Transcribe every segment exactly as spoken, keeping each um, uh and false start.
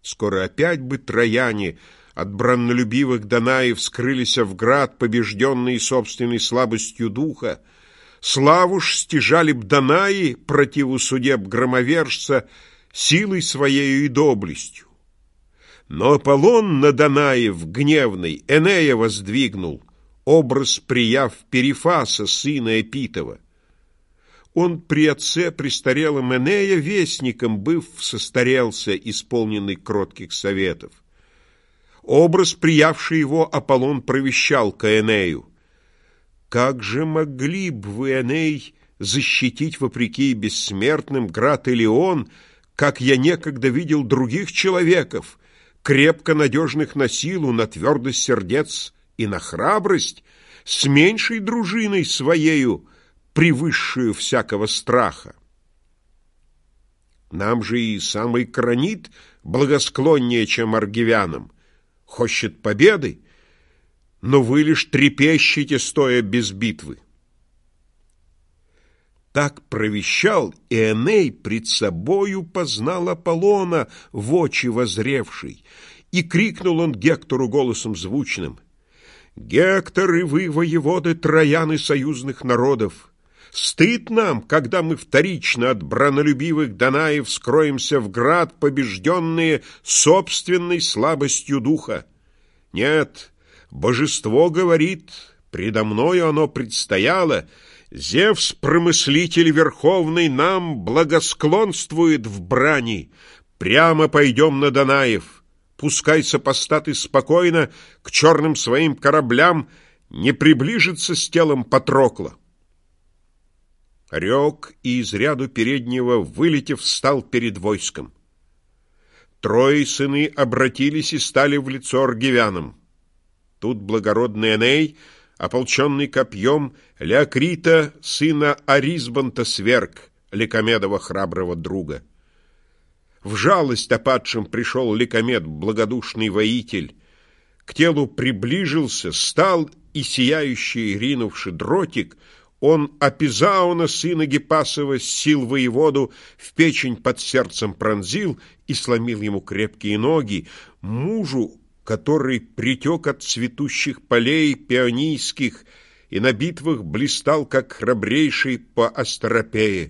Скоро опять бы трояне от браннолюбивых Данаев скрылись в град, побежденные собственной слабостью духа. Славу ж стяжали б Данаи противу судеб громовержца силой своею и доблестью. Но Аполлон на Данаев гневный Энея воздвигнул, образ прияв Перифаса, сына Эпитова. Он при отце престарелом Энея вестником, быв, состарелся, исполненный кротких советов. Образ, приявший его, Аполлон провещал к Энею: «Как же могли б вы, Эней, защитить вопреки бессмертным град Илион, как я некогда видел других человеков, крепко надежных на силу, на твердость сердец и на храбрость, с меньшей дружиной своею, превысшую всякого страха? Нам же и самый Кранит благосклоннее, чем аргивянам, хочет победы, но вы лишь трепещете, стоя без битвы». Так провещал, и Эней пред собою познал Аполлона, в очи воззревший, и крикнул он Гектору голосом звучным: «Гектор, и вы, воеводы Троян и союзных народов, стыд нам, когда мы вторично от бранолюбивых Данаев скроемся в град, побежденные собственной слабостью духа. Нет, божество говорит, предо мною оно предстояло, Зевс, промыслитель верховный, нам благосклонствует в брани. Прямо пойдем на Данаев. Пускай сопостаты спокойно к черным своим кораблям не приближится с телом Патрокла». Рек, и из ряду переднего, вылетев, встал перед войском. Трое сыны обратились и стали в лицо аргивянам. Тут благородный Эней, ополченный копьем, Леокрита, сына Арисбанта, сверг, Ликомедова храброго друга. В жалость о падшем пришел Ликомед, благодушный воитель, к телу приближился, стал, и сияющий, ринувши дротик, он Апизауна, сына Гипасова, с сил воеводу, в печень под сердцем пронзил и сломил ему крепкие ноги, мужу, который притек от цветущих полей пионийских и на битвах блистал, как храбрейший по Астропее.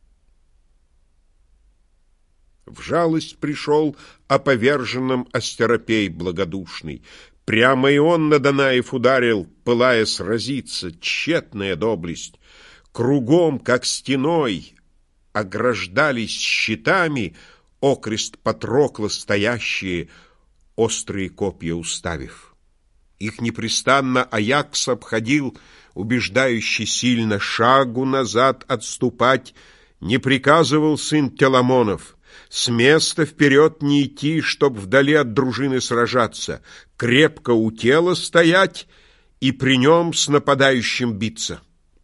В жалость пришел о поверженном Астеропей благодушный. Прямо и он на Данаев ударил, пылая сразиться, тщетная доблесть. Кругом, как стеной, ограждались щитами окрест Патрокла стоящие, острые копья уставив. Их непрестанно Аякс обходил, убеждающий сильно шагу назад отступать, не приказывал сын Теламонов. С места вперед не идти, чтоб вдали от дружины сражаться, крепко у тела стоять и при нем с нападающим биться.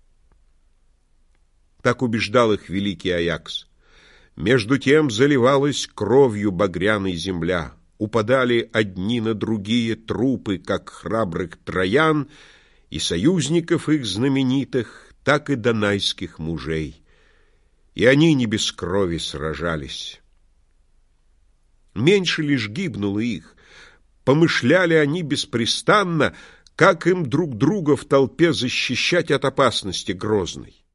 Так убеждал их великий Аякс. Между тем заливалась кровью багряной земля, упадали одни на другие трупы, как храбрых троян, и союзников их знаменитых, так и донайских мужей. И они не без крови сражались. Меньше лишь гибнуло их. Помышляли они беспрестанно, как им друг друга в толпе защищать от опасности грозной.